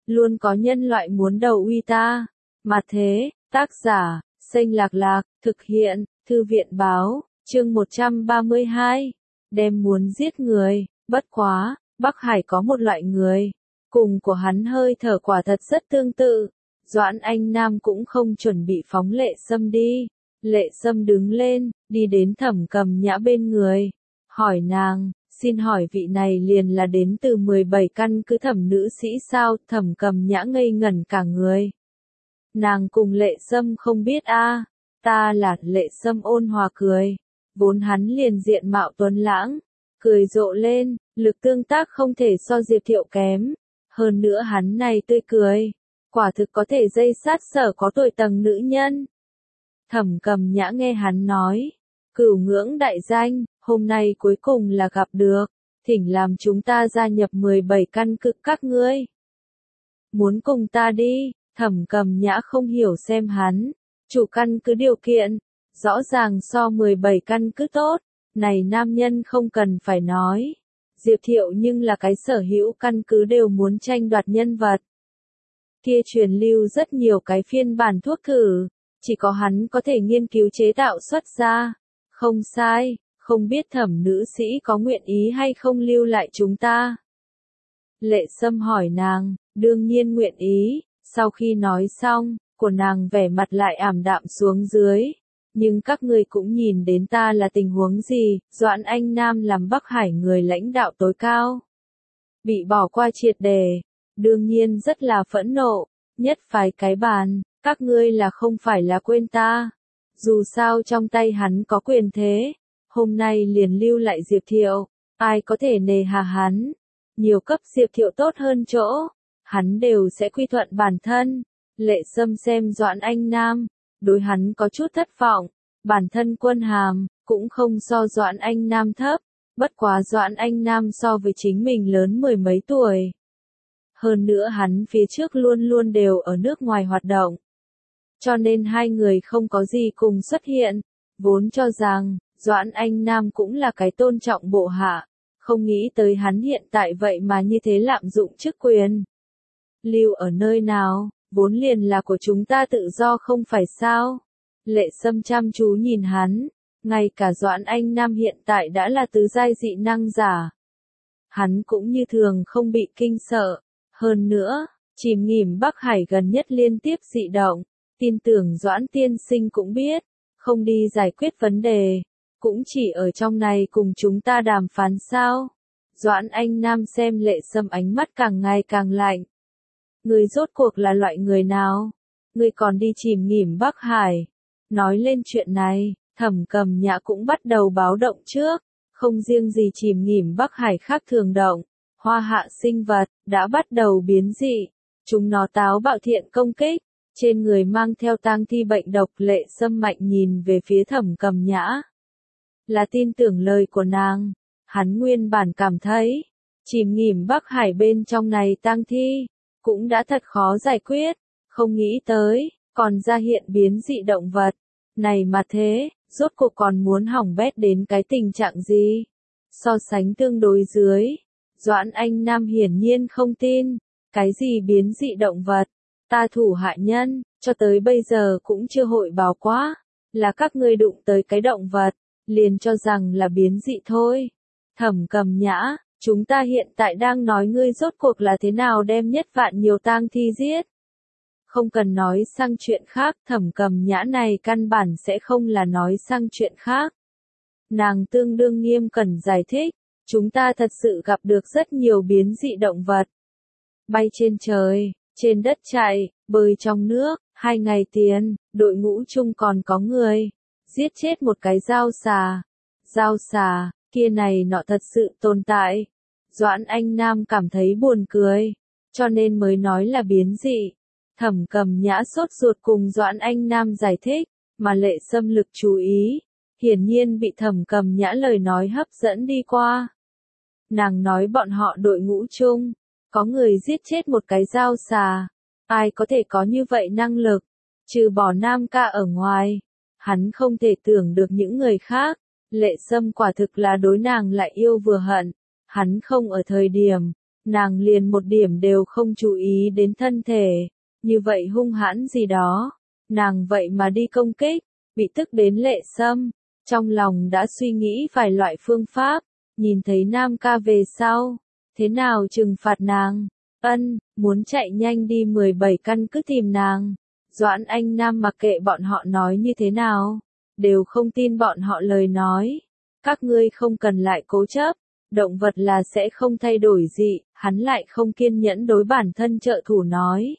luôn có nhân loại muốn đầu uy ta. Mà thế, tác giả, Xanh Lạc Lạc, thực hiện, Thư viện báo, chương 132, đem muốn giết người, bất quá, Bắc Hải có một loại người, cùng của hắn hơi thở quả thật rất tương tự. Doãn Anh Nam cũng không chuẩn bị phóng Lệ Sâm đi. Lệ Sâm đứng lên, đi đến Thẩm Cầm Nhã bên người, hỏi nàng, xin hỏi vị này liền là đến từ 17 căn cứ Thẩm nữ sĩ sao? Thẩm Cầm Nhã ngây ngẩn cả người. Nàng cùng Lệ Sâm không biết a. Ta là. Lệ Sâm ôn hòa cười, vốn hắn liền diện mạo tuấn lãng, cười rộ lên, lực tương tác không thể so Diệp Thiệu kém, hơn nữa hắn này tươi cười, quả thực có thể dây sát sở có tuổi tầng nữ nhân. Thẩm Cầm Nhã nghe hắn nói, cửu ngưỡng đại danh, hôm nay cuối cùng là gặp được, thỉnh làm chúng ta gia nhập 17 căn cứ các ngươi. Muốn cùng ta đi? Thẩm Cầm Nhã không hiểu xem hắn, chủ căn cứ điều kiện, rõ ràng so 17 căn cứ tốt, này nam nhân không cần phải nói. Diệp Thiệu nhưng là cái sở hữu căn cứ đều muốn tranh đoạt nhân vật. Kia truyền lưu rất nhiều cái phiên bản thuốc thử, chỉ có hắn có thể nghiên cứu chế tạo xuất ra. Không sai, không biết Thẩm nữ sĩ có nguyện ý hay không lưu lại chúng ta. Lệ Sâm hỏi nàng, đương nhiên nguyện ý. Sau khi nói xong, của nàng vẻ mặt lại ảm đạm xuống dưới. Nhưng các ngươi cũng nhìn đến ta là tình huống gì? Doãn Anh Nam làm Bắc Hải người lãnh đạo tối cao, bị bỏ qua triệt đề, đương nhiên rất là phẫn nộ, nhất phái cái bàn, các ngươi là không phải là quên ta. Dù sao trong tay hắn có quyền thế, hôm nay liền lưu lại Diệp Thiệu, ai có thể nề hà hắn, nhiều cấp Diệp Thiệu tốt hơn chỗ, hắn đều sẽ quy thuận bản thân. Lệ Sâm xem Doãn Anh Nam, đối hắn có chút thất vọng, bản thân quân hàm, cũng không so Doãn Anh Nam thấp, bất quá Doãn Anh Nam so với chính mình lớn 10 mấy tuổi. Hơn nữa hắn phía trước luôn luôn đều ở nước ngoài hoạt động, cho nên hai người không có gì cùng xuất hiện, vốn cho rằng, Doãn Anh Nam cũng là cái tôn trọng bộ hạ, không nghĩ tới hắn hiện tại vậy mà như thế lạm dụng chức quyền. Lưu ở nơi nào, vốn liền là của chúng ta tự do không phải sao? Lệ Sâm chăm chú nhìn hắn, ngay cả Doãn Anh Nam hiện tại đã là tứ giai dị năng giả. Hắn cũng như thường không bị kinh sợ, hơn nữa, chìm nghỉm Bắc Hải gần nhất liên tiếp dị động, tin tưởng Doãn tiên sinh cũng biết, không đi giải quyết vấn đề, cũng chỉ ở trong này cùng chúng ta đàm phán sao? Doãn Anh Nam xem Lệ Sâm ánh mắt càng ngày càng lạnh. Ngươi rốt cuộc là loại người nào? Ngươi còn đi chìm nghỉm Bắc Hải. Nói lên chuyện này, Thẩm Cầm Nhã cũng bắt đầu báo động trước, không riêng gì chìm nghỉm Bắc Hải khác thường động, hoa hạ sinh vật đã bắt đầu biến dị, chúng nó táo bạo thiện công kích, trên người mang theo tang thi bệnh độc. Lệ Sâm mạnh nhìn về phía Thẩm Cầm Nhã, là tin tưởng lời của nàng. Hắn nguyên bản cảm thấy, chìm nghỉm Bắc Hải bên trong này tang thi cũng đã thật khó giải quyết, không nghĩ tới, còn ra hiện biến dị động vật. Này mà thế, rốt cuộc còn muốn hỏng bét đến cái tình trạng gì? So sánh tương đối dưới, Doãn Anh Nam hiển nhiên không tin, cái gì biến dị động vật, ta thủ hạ nhân, cho tới bây giờ cũng chưa hội báo quá, là các ngươi đụng tới cái động vật, liền cho rằng là biến dị thôi. Thẩm Cầm Nhã, chúng ta hiện tại đang nói ngươi rốt cuộc là thế nào đem nhất vạn nhiều tang thi giết. Không cần nói sang chuyện khác, Thẩm Cầm Nhã này căn bản sẽ không là nói sang chuyện khác. Nàng tương đương nghiêm cẩn giải thích, chúng ta thật sự gặp được rất nhiều biến dị động vật. Bay trên trời, trên đất chạy, bơi trong nước, 2 ngày tiền, đội ngũ chung còn có người giết chết một cái dao xà. Dao xà, kia này nọ thật sự tồn tại. Doãn Anh Nam cảm thấy buồn cười, cho nên mới nói là biến dị. Thẩm Cầm Nhã sốt ruột cùng Doãn Anh Nam giải thích, mà Lệ Sâm lực chú ý, hiển nhiên bị Thẩm Cầm Nhã lời nói hấp dẫn đi qua. Nàng nói bọn họ đội ngũ chung, có người giết chết một cái dao xà, ai có thể có như vậy năng lực, trừ bỏ Nam ca ở ngoài, hắn không thể tưởng được những người khác. Lệ Sâm quả thực là đối nàng lại yêu vừa hận, hắn không ở thời điểm, nàng liền một điểm đều không chú ý đến thân thể, như vậy hung hãn gì đó, nàng vậy mà đi công kích, bị tức đến Lệ Sâm, trong lòng đã suy nghĩ vài loại phương pháp, nhìn thấy Nam ca về sau, thế nào trừng phạt nàng, muốn chạy nhanh đi 17 căn cứ tìm nàng, Doãn Anh Nam mặc kệ bọn họ nói như thế nào, đều không tin bọn họ lời nói, các ngươi không cần lại cố chấp, động vật là sẽ không thay đổi gì, hắn lại không kiên nhẫn đối bản thân trợ thủ nói.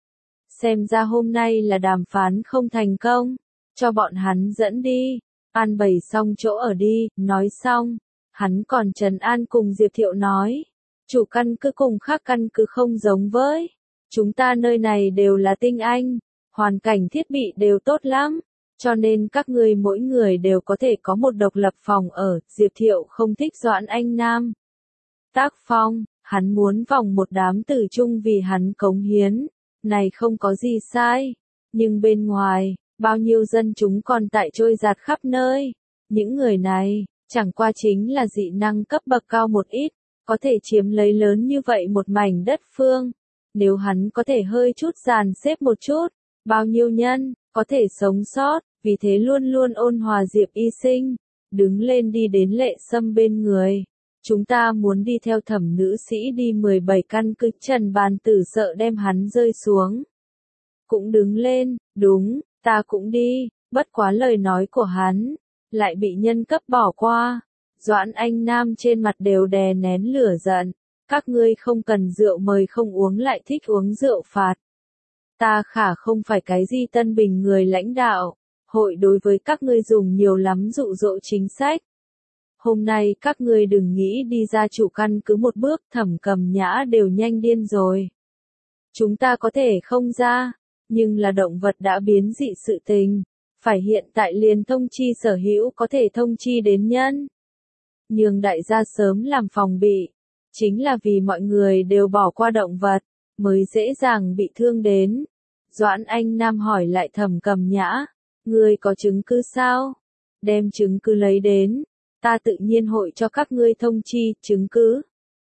Xem ra hôm nay là đàm phán không thành công, cho bọn hắn dẫn đi, an bày xong chỗ ở đi, nói xong, hắn còn trấn an cùng Diệp Thiệu nói, chủ căn cứ cùng khác căn cứ không giống với, chúng ta nơi này đều là tinh anh, hoàn cảnh thiết bị đều tốt lắm, cho nên các ngươi mỗi người đều có thể có một độc lập phòng ở, Diệp Thiệu không thích Doãn Anh Nam. Tác phong, hắn muốn vòng một đám tử chung vì hắn cống hiến, này không có gì sai, nhưng bên ngoài, bao nhiêu dân chúng còn tại trôi giạt khắp nơi, những người này, chẳng qua chính là dị năng cấp bậc cao một ít, có thể chiếm lấy lớn như vậy một mảnh đất phương, nếu hắn có thể hơi chút dàn xếp một chút, bao nhiêu nhân, có thể sống sót, vì thế luôn luôn ôn hòa Diệp Y Sinh, đứng lên đi đến Lệ Sâm bên người. Chúng ta muốn đi theo Thẩm nữ sĩ đi 17 căn cứ, Trần Bàn Tử sợ đem hắn rơi xuống. Cũng đứng lên, đúng, ta cũng đi, bất quá lời nói của hắn, lại bị nhân cấp bỏ qua. Doãn Anh Nam trên mặt đều đè nén lửa giận, các ngươi không cần rượu mời không uống lại thích uống rượu phạt. Ta khả không phải cái gì Tân Bình người lãnh đạo, hội đối với các ngươi dùng nhiều lắm dụ dỗ chính sách. Hôm nay các ngươi đừng nghĩ đi ra chủ căn cứ một bước, Thẩm Cầm Nhã đều nhanh điên rồi. Chúng ta có thể không ra, nhưng là động vật đã biến dị sự tình, phải hiện tại liền thông chi sở hữu có thể thông chi đến nhân. Nhưng đại gia sớm làm phòng bị, chính là vì mọi người đều bỏ qua động vật, mới dễ dàng bị thương đến. Doãn Anh Nam hỏi lại Thẩm Cầm Nhã, ngươi có chứng cứ sao? Đem chứng cứ lấy đến, ta tự nhiên hội cho các ngươi thông chi, chứng cứ.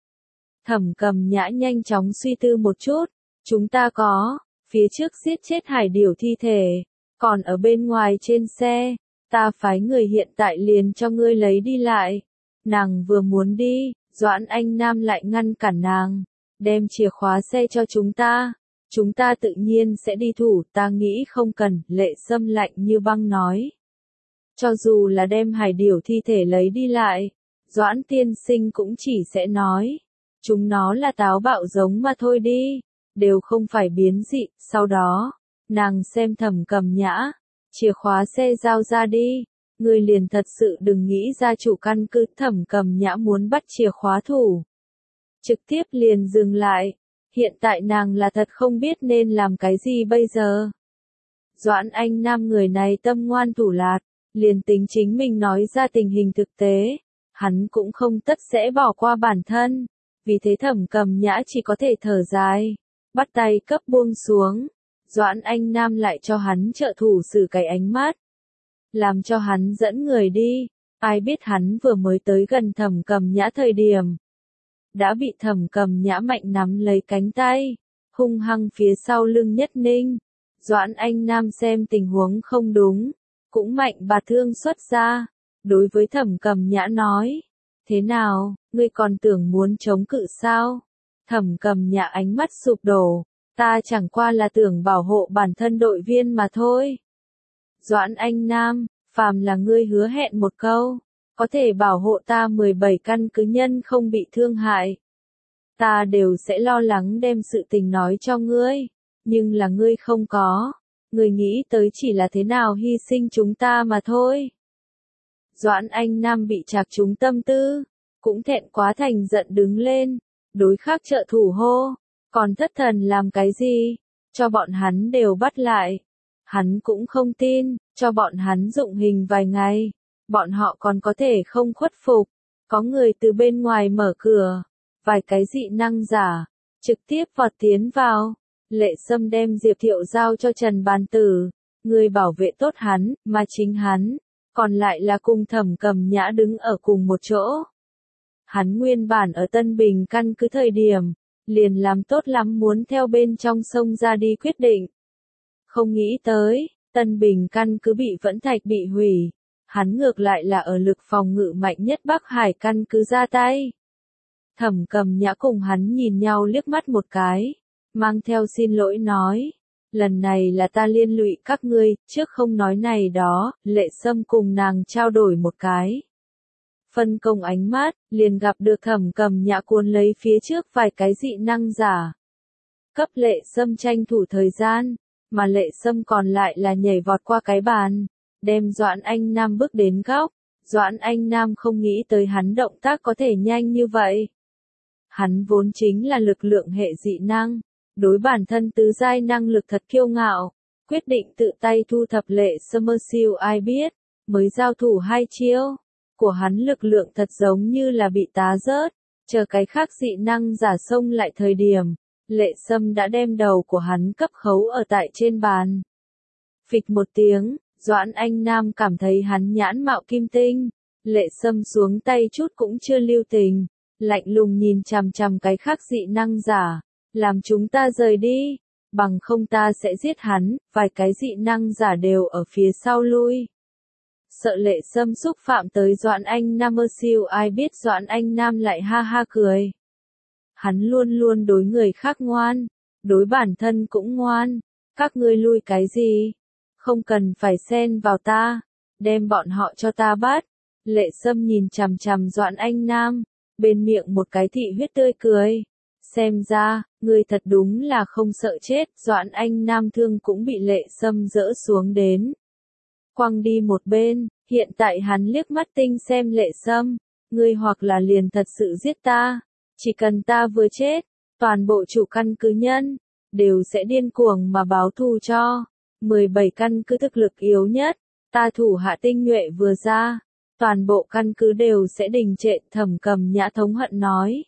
Thẩm Cầm Nhã nhanh chóng suy tư một chút, chúng ta có, phía trước giết chết hải điểu thi thể, còn ở bên ngoài trên xe, ta phái người hiện tại liền cho ngươi lấy đi lại. Nàng vừa muốn đi, Doãn Anh Nam lại ngăn cản nàng, đem chìa khóa xe cho chúng ta tự nhiên sẽ đi thủ, ta nghĩ không cần, Lệ Sâm lạnh như băng nói. Cho dù là đem hải điểu thi thể lấy đi lại, Doãn tiên sinh cũng chỉ sẽ nói, chúng nó là táo bạo giống mà thôi đi, đều không phải biến dị. Sau đó, nàng xem Thẩm Cầm Nhã, chìa khóa xe giao ra đi, ngươi liền thật sự đừng nghĩ ra chủ căn cứ. Thẩm Cầm Nhã muốn bắt chìa khóa thủ, trực tiếp liền dừng lại, hiện tại nàng là thật không biết nên làm cái gì bây giờ. Doãn Anh Nam người này tâm ngoan thủ lạt, liền tính chính mình nói ra tình hình thực tế, hắn cũng không tất sẽ bỏ qua bản thân, vì thế Thẩm Cầm Nhã chỉ có thể thở dài, bắt tay cấp buông xuống. Doãn Anh Nam lại cho hắn trợ thủ xử cái ánh mắt, làm cho hắn dẫn người đi, ai biết hắn vừa mới tới gần Thẩm Cầm Nhã thời điểm, đã bị Thẩm Cầm Nhã mạnh nắm lấy cánh tay, hung hăng phía sau lưng nhất ninh. Doãn Anh Nam xem tình huống không đúng, cũng mạnh bà thương xuất ra, đối với Thẩm Cầm Nhã nói, thế nào, ngươi còn tưởng muốn chống cự sao? Thẩm Cầm Nhã ánh mắt sụp đổ, ta chẳng qua là tưởng bảo hộ bản thân đội viên mà thôi. Doãn Anh Nam, phàm là ngươi hứa hẹn một câu, có thể bảo hộ ta 17 căn cứ nhân không bị thương hại, ta đều sẽ lo lắng đem sự tình nói cho ngươi, nhưng là ngươi không có, ngươi nghĩ tới chỉ là thế nào hy sinh chúng ta mà thôi. Doãn Anh Nam bị chạc trúng tâm tư, cũng thẹn quá thành giận đứng lên, đối khác trợ thủ hô, còn thất thần làm cái gì, cho bọn hắn đều bắt lại. Hắn cũng không tin, cho bọn hắn dụng hình vài ngày, bọn họ còn có thể không khuất phục. Có người từ bên ngoài mở cửa, vài cái dị năng giả, trực tiếp vọt tiến vào. Lệ Sâm đem Diệp Thiệu giao cho Trần Bàn Tử, người bảo vệ tốt hắn, mà chính hắn, còn lại là cùng Thẩm Cầm Nhã đứng ở cùng một chỗ. Hắn nguyên bản ở Tân Bình căn cứ thời điểm, liền làm tốt lắm muốn theo bên trong sông ra đi quyết định. Không nghĩ tới, Tân Bình căn cứ bị Vẫn Thạch bị hủy, hắn ngược lại là ở lực phòng ngự mạnh nhất Bắc Hải căn cứ ra tay. Thẩm Cầm Nhã cùng hắn nhìn nhau liếc mắt một cái, mang theo xin lỗi nói, lần này là ta liên lụy các ngươi, trước không nói này đó, Lệ Sâm cùng nàng trao đổi một cái. Phân công ánh mắt, liền gặp được Thẩm Cầm Nhã cuốn lấy phía trước vài cái dị năng giả. Cấp Lệ Sâm tranh thủ thời gian, mà Lệ Sâm còn lại là nhảy vọt qua cái bàn, đem Doãn Anh Nam bước đến góc. Doãn Anh Nam không nghĩ tới hắn động tác có thể nhanh như vậy. Hắn vốn chính là lực lượng hệ dị năng, đối bản thân tứ giai năng lực thật kiêu ngạo, quyết định tự tay thu thập Lệ Sâm siêu ai biết, mới giao thủ 2 chiêu, của hắn lực lượng thật giống như là bị tá rớt, chờ cái khác dị năng giả xông lại thời điểm, Lệ Sâm đã đem đầu của hắn cấp khấu ở tại trên bàn. Phịch một tiếng, Doãn Anh Nam cảm thấy hắn nhãn mạo kim tinh, Lệ Sâm xuống tay chút cũng chưa lưu tình, lạnh lùng nhìn chằm chằm cái khác dị năng giả, làm chúng ta rời đi, bằng không ta sẽ giết hắn, vài cái dị năng giả đều ở phía sau lui. Sợ Lệ Sâm xúc phạm tới Doãn Anh Nam siêu ai biết Doãn Anh Nam lại ha ha cười. Hắn luôn luôn đối người khác ngoan, đối bản thân cũng ngoan, các ngươi lui cái gì? Không cần phải xen vào ta, đem bọn họ cho ta bắt. Lệ Sâm nhìn chằm chằm Doãn Anh Nam, bên miệng một cái thị huyết tươi cười. Xem ra, ngươi thật đúng là không sợ chết, Doãn Anh Nam thương cũng bị Lệ Sâm dỡ xuống đến. Quăng đi một bên, hiện tại hắn liếc mắt tinh xem Lệ Sâm, ngươi hoặc là liền thật sự giết ta, chỉ cần ta vừa chết, toàn bộ chủ căn cứ nhân, đều sẽ điên cuồng mà báo thù cho. 17 căn cứ thực lực yếu nhất, ta thủ hạ tinh nhuệ vừa ra, toàn bộ căn cứ đều sẽ đình trệ, Thẩm Cầm Nhã thống hận nói.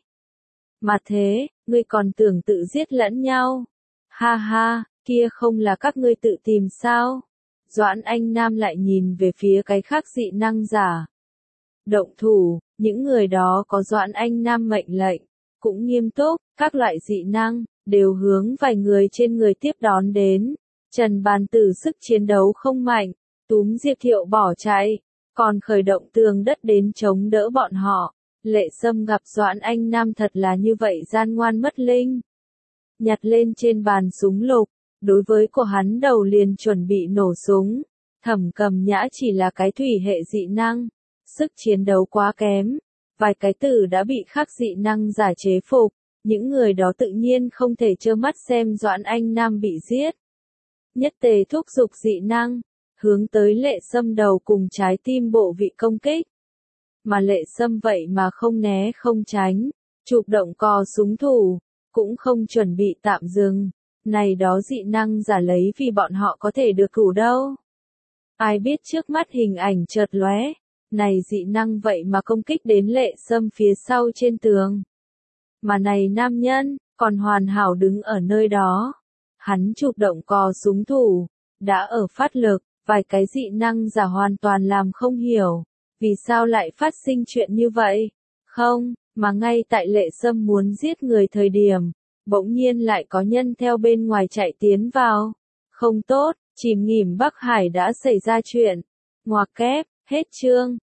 Mà thế, ngươi còn tưởng tự giết lẫn nhau? Ha ha, kia không là các ngươi tự tìm sao? Doãn Anh Nam lại nhìn về phía cái khác dị năng giả. Động thủ, những người đó có Doãn Anh Nam mệnh lệnh, cũng nghiêm túc, các loại dị năng, đều hướng vài người trên người tiếp đón đến. Trần Bàn Tử sức chiến đấu không mạnh, túm Diệp Thiệu bỏ chạy, còn khởi động tường đất đến chống đỡ bọn họ. Lệ Sâm gặp Doãn Anh Nam thật là như vậy gian ngoan mất linh. Nhặt lên trên bàn súng lục, đối với của hắn đầu liền chuẩn bị nổ súng. Thẩm Cầm Nhã chỉ là cái thủy hệ dị năng, sức chiến đấu quá kém, vài cái tử đã bị khác dị năng giả chế phục, những người đó tự nhiên không thể trơ mắt xem Doãn Anh Nam bị giết. Nhất tề thúc giục dị năng, hướng tới Lệ Sâm đầu cùng trái tim bộ vị công kích. Mà Lệ Sâm vậy mà không né không tránh, chụp động cò súng thủ, cũng không chuẩn bị tạm dừng. Này đó dị năng giả lấy vì bọn họ có thể được thủ đâu. Ai biết trước mắt hình ảnh chợt lóe, này dị năng vậy mà công kích đến Lệ Sâm phía sau trên tường. Mà này nam nhân, còn hoàn hảo đứng ở nơi đó. Hắn chụp động cò súng thủ, đã ở phát lực, vài cái dị năng giả hoàn toàn làm không hiểu, vì sao lại phát sinh chuyện như vậy. Không, mà ngay tại Lệ Sâm muốn giết người thời điểm, bỗng nhiên lại có nhân theo bên ngoài chạy tiến vào. Không tốt, chìm nghỉm Bắc Hải đã xảy ra chuyện. Ngoặc kép, hết chương.